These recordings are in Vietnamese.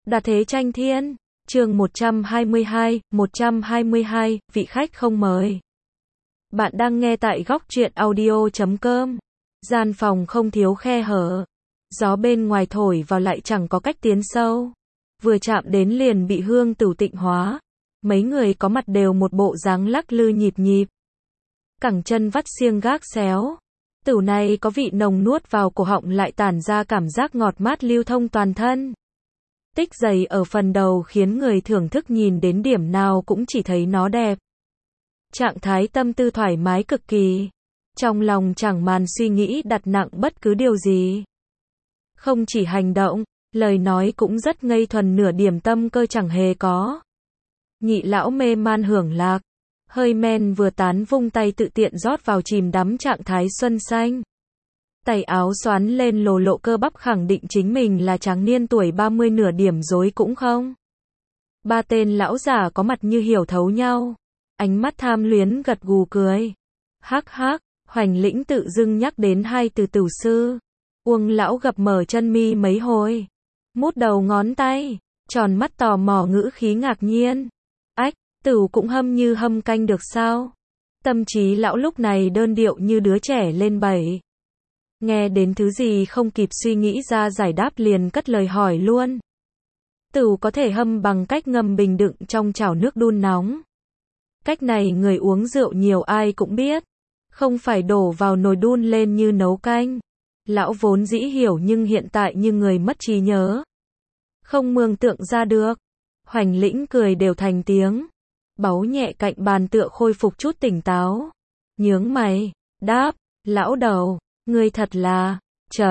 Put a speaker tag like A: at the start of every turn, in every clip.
A: Đa thế tranh thiên, chương 122, vị khách không mời. Bạn đang nghe tại góc truyện audio.com. Gian phòng không thiếu khe hở. Gió bên ngoài thổi vào lại chẳng có cách tiến sâu. Vừa chạm đến liền bị hương tửu tịnh hóa. Mấy người có mặt đều một bộ dáng lắc lư nhịp nhịp. Cẳng chân vắt xiêng gác xéo. Tửu này có vị nồng nuốt vào cổ họng lại tản ra cảm giác ngọt mát lưu thông toàn thân. Tích dày ở phần đầu khiến người thưởng thức nhìn đến điểm nào cũng chỉ thấy nó đẹp. Trạng thái tâm tư thoải mái cực kỳ. Trong lòng chẳng màn suy nghĩ đặt nặng bất cứ điều gì. Không chỉ hành động, lời nói cũng rất ngây thuần, nửa điểm tâm cơ chẳng hề có. Nhị lão mê man hưởng lạc. Hơi men vừa tán vung tay tự tiện rót vào chìm đắm trạng thái xuân xanh. Tay áo xoắn lên lồ lộ cơ bắp khẳng định chính mình là tráng niên tuổi 30 nửa điểm dối cũng không. Ba tên lão giả có mặt như hiểu thấu nhau. Ánh mắt tham luyến gật gù cười. Hắc hắc, Hoành Lĩnh tự dưng nhắc đến hai từ tửu sư. Uông lão gập mở chân mi mấy hồi. Mút đầu ngón tay, tròn mắt tò mò ngữ khí ngạc nhiên. Ách, tửu cũng hâm như hâm canh được sao? Tâm trí lão lúc này đơn điệu như đứa trẻ lên 7. Nghe đến thứ gì không kịp suy nghĩ ra giải đáp liền cất lời hỏi luôn. Tửu có thể hâm bằng cách ngâm bình đựng trong chảo nước đun nóng. Cách này người uống rượu nhiều ai cũng biết. Không phải đổ vào nồi đun lên như nấu canh. Lão vốn dĩ hiểu nhưng hiện tại như người mất trí nhớ. Không mường tượng ra được. Hoành Lĩnh cười đều thành tiếng. Báu nhẹ cạnh bàn tựa khôi phục chút tỉnh táo. Nhướng mày, đáp, lão đầu, người thật là,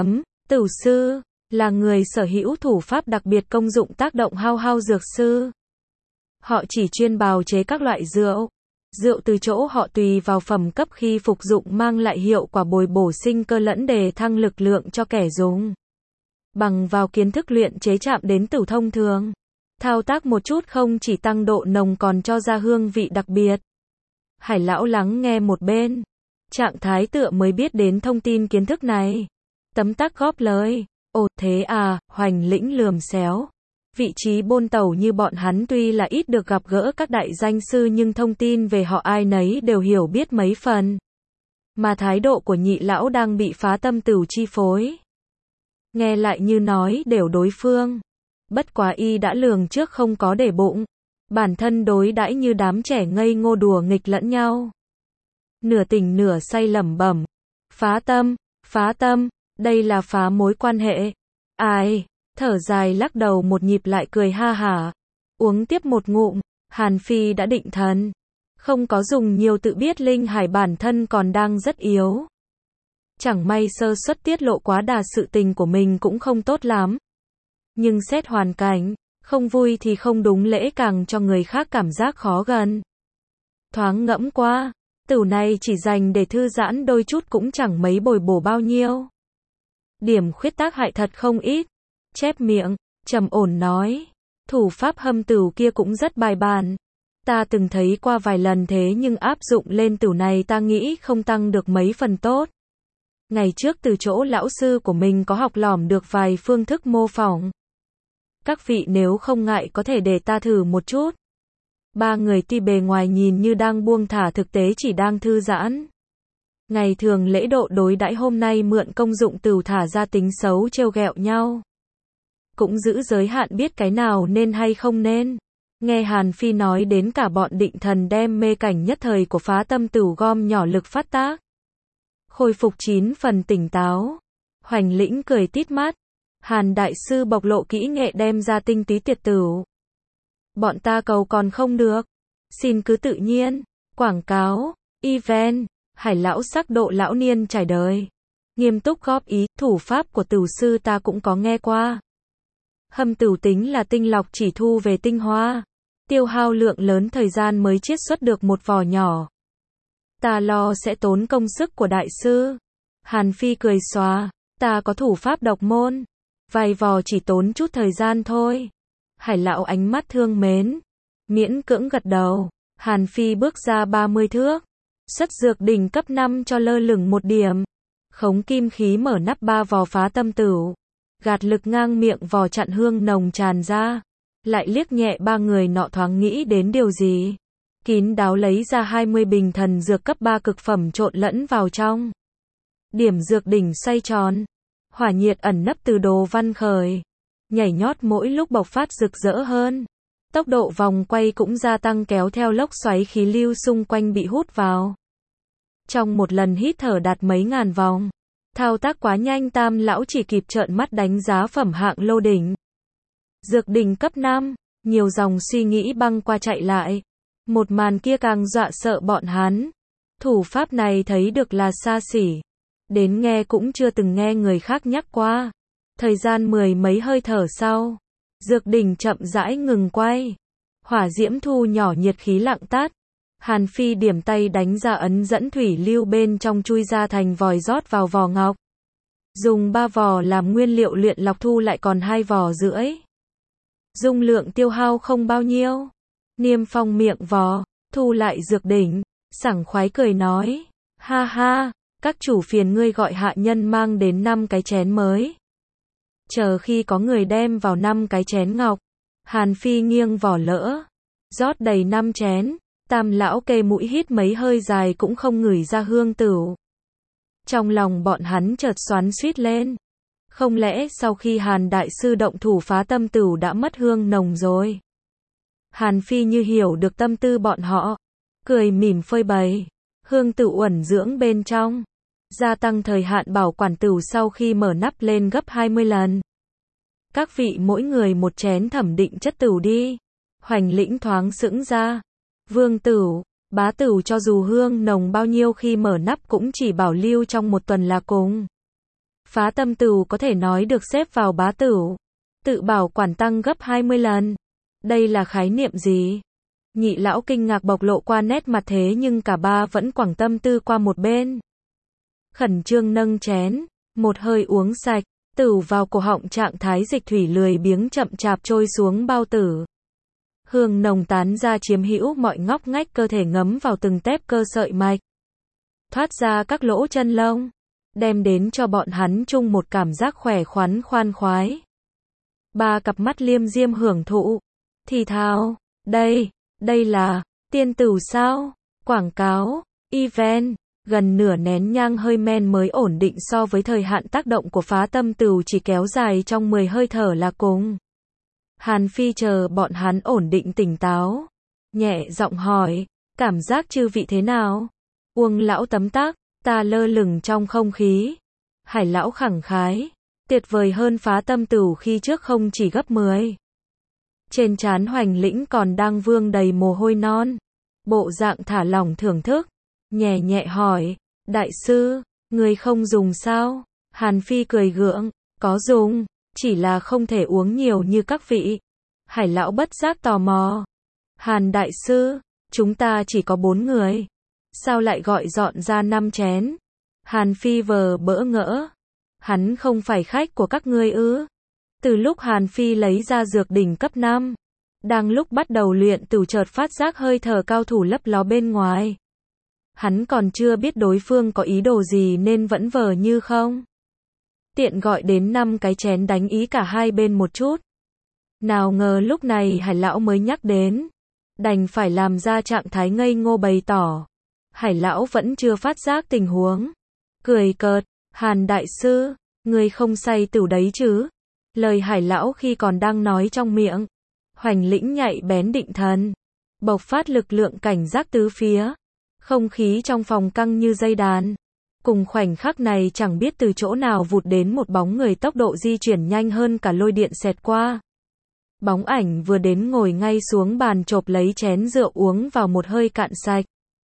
A: tửu sư, là người sở hữu thủ pháp đặc biệt công dụng tác động hao dược sư. Họ chỉ chuyên bào chế các loại rượu. Rượu từ chỗ họ tùy vào phẩm cấp khi phục dụng mang lại hiệu quả bồi bổ sinh cơ lẫn đề thăng lực lượng cho kẻ dùng. Bằng vào kiến thức luyện chế chạm đến tửu thông thường. Thao tác một chút không chỉ tăng độ nồng còn cho ra hương vị đặc biệt. Hải lão lắng nghe một bên. Trạng thái tựa mới biết đến thông tin kiến thức này. Tấm tắc góp lời. Ồ thế à, Hoành Lĩnh lườm xéo. Vị trí bôn tàu như bọn hắn tuy là ít được gặp gỡ các đại danh sư nhưng thông tin về họ ai nấy đều hiểu biết mấy phần. Mà thái độ của nhị lão đang bị phá tâm tửu chi phối. Nghe lại như nói đều đối phương. Bất quá y đã lường trước không có để bụng. Bản thân đối đãi như đám trẻ ngây ngô đùa nghịch lẫn nhau. Nửa tỉnh nửa say lẩm bẩm. Phá tâm, đây là phá mối quan hệ. Ai, thở dài lắc đầu một nhịp lại cười ha hả. Uống tiếp một ngụm, Hàn Phi đã định thần. Không có dùng nhiều tự biết linh hải bản thân còn đang rất yếu. Chẳng may sơ suất tiết lộ quá đà sự tình của mình cũng không tốt lắm. Nhưng xét hoàn cảnh, không vui thì không đúng lễ càng cho người khác cảm giác khó gần. Thoáng ngẫm qua, tửu này chỉ dành để thư giãn đôi chút cũng chẳng mấy bồi bổ bao nhiêu. Điểm khuyết tác hại thật không ít. Chép miệng, trầm ổn nói. Thủ pháp hâm tửu kia cũng rất bài bản. Ta từng thấy qua vài lần thế nhưng áp dụng lên tửu này ta nghĩ không tăng được mấy phần tốt. Ngày trước từ chỗ lão sư của mình có học lỏm được vài phương thức mô phỏng. Các vị nếu không ngại có thể để ta thử một chút. Ba người tuy bề ngoài nhìn như đang buông thả thực tế chỉ đang thư giãn. Ngày thường lễ độ đối đãi hôm nay mượn công dụng tửu thả ra tính xấu trêu ghẹo nhau. Cũng giữ giới hạn biết cái nào nên hay không nên. Nghe Hàn Phi nói đến cả bọn định thần đem mê cảnh nhất thời của phá tâm tửu gom nhỏ lực phát tác. Khôi phục 9 phần tỉnh táo. Hoành Lĩnh cười tít mắt. Hàn đại sư bộc lộ kỹ nghệ đem ra tinh túy tiệt tửu. Bọn ta cầu còn không được. Xin cứ tự nhiên. Quảng cáo, event, Hải lão sắc độ lão niên trải đời. Nghiêm túc góp ý, thủ pháp của tửu sư ta cũng có nghe qua. Hâm tửu tính là tinh lọc chỉ thu về tinh hoa. Tiêu hao lượng lớn thời gian mới chiết xuất được một vỏ nhỏ. Ta lo sẽ tốn công sức của đại sư. Hàn Phi cười xòa. Ta có thủ pháp độc môn. Vài vò chỉ tốn chút thời gian thôi. Hải lão ánh mắt thương mến. Miễn cưỡng gật đầu. Hàn Phi bước ra 30 thước. Xuất dược đỉnh cấp 5 cho lơ lửng một điểm. Khống kim khí mở nắp 3 vò phá tâm tửu. Gạt lực ngang miệng vò chặn hương nồng tràn ra. lại liếc nhẹ ba người nọ thoáng nghĩ đến điều gì. Kín đáo lấy ra 20 bình thần dược cấp 3 cực phẩm trộn lẫn vào trong. Điểm dược đỉnh xoay tròn. Hỏa nhiệt ẩn nấp từ đồ văn khởi. Nhảy nhót mỗi lúc bộc phát rực rỡ hơn. Tốc độ vòng quay cũng gia tăng kéo theo lốc xoáy khí lưu xung quanh bị hút vào. Trong một lần hít thở đạt mấy ngàn vòng. Thao tác quá nhanh Tam lão chỉ kịp trợn mắt đánh giá phẩm hạng lô đỉnh. Dược đỉnh cấp 5, nhiều dòng suy nghĩ băng qua chạy lại. Một màn kia càng dọa sợ bọn hắn. Thủ pháp này thấy được là xa xỉ. Đến nghe cũng chưa từng nghe người khác nhắc qua. Thời gian mười mấy hơi thở sau. Dược đỉnh chậm rãi ngừng quay. Hỏa diễm thu nhỏ nhiệt khí lặng tắt. Hàn Phi điểm tay đánh ra ấn dẫn thủy lưu bên trong chui ra thành vòi rót vào vò ngọc. Dùng 3 vò làm nguyên liệu luyện lọc thu lại còn 2 vò rưỡi. Dung lượng tiêu hao không bao nhiêu. Niêm phong miệng vò, thu lại dược đỉnh, sảng khoái cười nói. Ha ha, các chủ phiền ngươi gọi hạ nhân mang đến 5 cái chén mới. Chờ khi có người đem vào 5 cái chén ngọc. Hàn Phi nghiêng vỏ lỡ. Rót đầy 5 chén. Tam lão kê mũi hít mấy hơi dài cũng không ngửi ra hương tửu. Trong lòng bọn hắn chợt xoắn xuýt lên. Không lẽ sau khi Hàn đại sư động thủ phá tâm tửu đã mất hương nồng rồi? Hàn Phi như hiểu được tâm tư bọn họ. Cười mỉm phơi bày. Hương tửu uẩn dưỡng bên trong. Gia tăng thời hạn bảo quản tửu sau khi mở nắp lên gấp 20 lần. Các vị mỗi người một chén thẩm định chất tửu đi. Hoành Lĩnh thoáng sững ra. Vương tửu, bá tửu cho dù hương nồng bao nhiêu khi mở nắp cũng chỉ bảo lưu trong 1 tuần là cùng. Phá tâm tửu có thể nói được xếp vào bá tửu. Tự bảo quản tăng gấp 20 lần. Đây là khái niệm gì? Nhị lão kinh ngạc bộc lộ qua nét mặt thế nhưng cả ba vẫn quẳng tâm tư qua một bên. Khẩn trương nâng chén, một hơi uống sạch, tửu vào cổ họng trạng thái dịch thủy lười biếng chậm chạp trôi xuống bao tử. Hương nồng tán ra chiếm hữu mọi ngóc ngách cơ thể ngấm vào từng tép cơ sợi mạch. Thoát ra các lỗ chân lông. Đem đến cho bọn hắn chung một cảm giác khỏe khoắn khoan khoái. Ba cặp mắt liêm diêm hưởng thụ. Thì thào, đây là, tiên tửu sao? Quảng cáo, event, gần nửa nén nhang hơi men mới ổn định so với thời hạn tác động của phá tâm tửu chỉ kéo dài trong 10 hơi thở là cùng. Hàn Phi chờ bọn hắn ổn định tỉnh táo. Nhẹ giọng hỏi, cảm giác chư vị thế nào? Uông lão tấm tắc, ta lơ lửng trong không khí. Hải lão khẳng khái, tuyệt vời hơn phá tâm tửu khi trước không chỉ gấp 10. Trên trán Hoành Lĩnh còn đang vương đầy mồ hôi non. Bộ dạng thả lỏng thưởng thức. Nhẹ nhẹ hỏi, đại sư, người không dùng sao? Hàn Phi cười gượng, có dùng. Chỉ là không thể uống nhiều như các vị. Hải lão bất giác tò mò. Hàn đại sư, chúng ta chỉ có 4 người. Sao lại gọi dọn ra 5 chén? Hàn Phi vờ bỡ ngỡ. Hắn không phải khách của các ngươi ư? Từ lúc Hàn Phi lấy ra dược đỉnh cấp 5. Đang lúc bắt đầu luyện tửu chợt phát giác hơi thở cao thủ lấp ló bên ngoài. Hắn còn chưa biết đối phương có ý đồ gì nên vẫn vờ như không. Tiện gọi đến 5 cái chén đánh ý cả hai bên một chút. Nào ngờ lúc này Hải lão mới nhắc đến. Đành phải làm ra trạng thái ngây ngô bày tỏ. Hải lão vẫn chưa phát giác tình huống. Cười cợt, Hàn đại sư, người không say tửu đấy chứ? Lời Hải lão khi còn đang nói trong miệng. Hoành Lĩnh nhạy bén định thần. Bộc phát lực lượng cảnh giác tứ phía. Không khí trong phòng căng như dây đàn. Cùng khoảnh khắc này chẳng biết từ chỗ nào vụt đến một bóng người tốc độ di chuyển nhanh hơn cả lôi điện xẹt qua. Bóng ảnh vừa đến ngồi ngay xuống bàn chộp lấy chén rượu uống vào một hơi cạn sạch.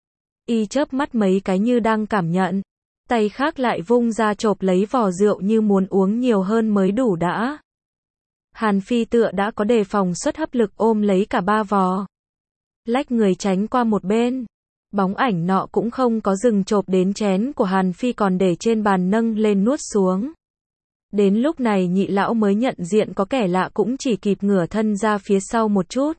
A: Y chớp mắt mấy cái như đang cảm nhận. Tay khác lại vung ra chộp lấy vò rượu như muốn uống nhiều hơn mới đủ đã. Hàn Phi tựa đã có đề phòng suất hấp lực ôm lấy cả 3 vò. Lách người tránh qua một bên. Bóng ảnh nọ cũng không có dừng chộp đến chén của Hàn Phi còn để trên bàn nâng lên nuốt xuống. Đến lúc này nhị lão mới nhận diện có kẻ lạ cũng chỉ kịp ngửa thân ra phía sau một chút.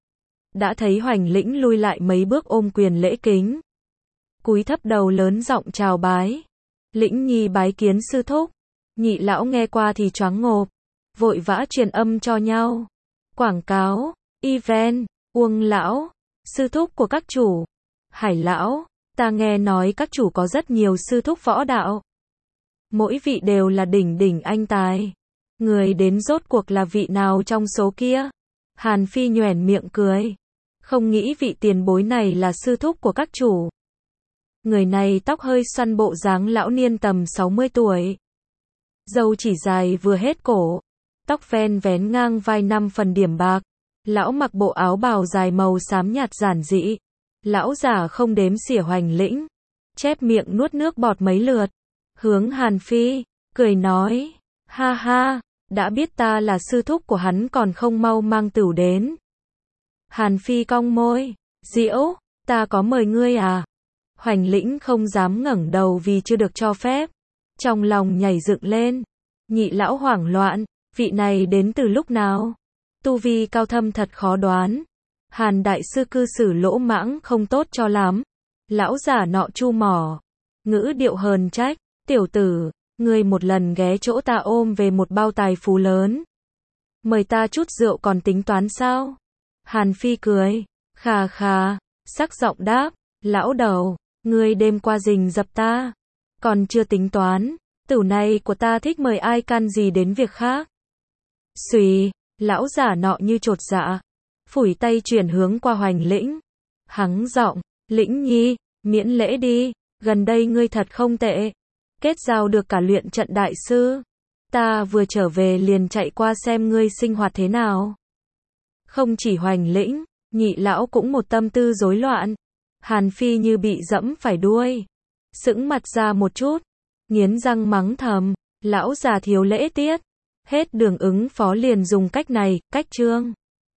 A: Đã thấy Hoành Lĩnh lui lại mấy bước ôm quyền lễ kính. Cúi thấp đầu lớn giọng chào bái. Lĩnh nhi bái kiến sư thúc. Nhị lão nghe qua thì choáng ngộp. Vội vã truyền âm cho nhau. Quảng cáo, event, Uông lão, sư thúc của các chủ. Hải lão, ta nghe nói các chủ có rất nhiều sư thúc võ đạo. Mỗi vị đều là đỉnh đỉnh anh tài. Người đến rốt cuộc là vị nào trong số kia? Hàn Phi nhoẻn miệng cười. Không nghĩ vị tiền bối này là sư thúc của các chủ. Người này tóc hơi xoăn, bộ dáng lão niên tầm 60 tuổi. Râu chỉ dài vừa hết cổ. Tóc ven vén ngang vai 5 phần điểm bạc. Lão mặc bộ áo bào dài màu xám nhạt giản dị. Lão giả không đếm xỉa hoành lĩnh. Chép miệng nuốt nước bọt mấy lượt. Hướng Hàn Phi, cười nói. Ha ha, đã biết ta là sư thúc của hắn còn không mau mang tửu đến. Hàn Phi cong môi. Diễu, ta có mời ngươi à? Hoành lĩnh không dám ngẩng đầu vì chưa được cho phép. Trong lòng nhảy dựng lên. Nhị lão hoảng loạn. Vị này đến từ lúc nào? Tu vi cao thâm thật khó đoán. Hàn đại sư cư xử lỗ mãng không tốt cho lắm. Lão giả nọ chu mỏ. Ngữ điệu hờn trách. Tiểu tử, ngươi một lần ghé chỗ ta ôm về một bao tài phú lớn. Mời ta chút rượu còn tính toán sao? Hàn Phi cười. Khà khà, sắc giọng đáp. Lão đầu, ngươi đêm qua rình rập ta. Còn chưa tính toán. Tửu này của ta thích mời ai can gì đến việc khác. Xùy, lão giả nọ như chột dạ. Phủi tay chuyển hướng qua Hoành lĩnh. Hắng giọng, Lĩnh nhi, miễn lễ đi. Gần đây ngươi thật không tệ. Kết giao được cả luyện trận đại sư. Ta vừa trở về liền chạy qua xem ngươi sinh hoạt thế nào. Không chỉ Hoành lĩnh, nhị lão cũng một tâm tư rối loạn. Hàn Phi như bị dẫm phải đuôi. Sững mặt ra một chút. Nghiến răng mắng thầm. Lão già thiếu lễ tiết. Hết đường ứng phó liền dùng cách này, cách trương.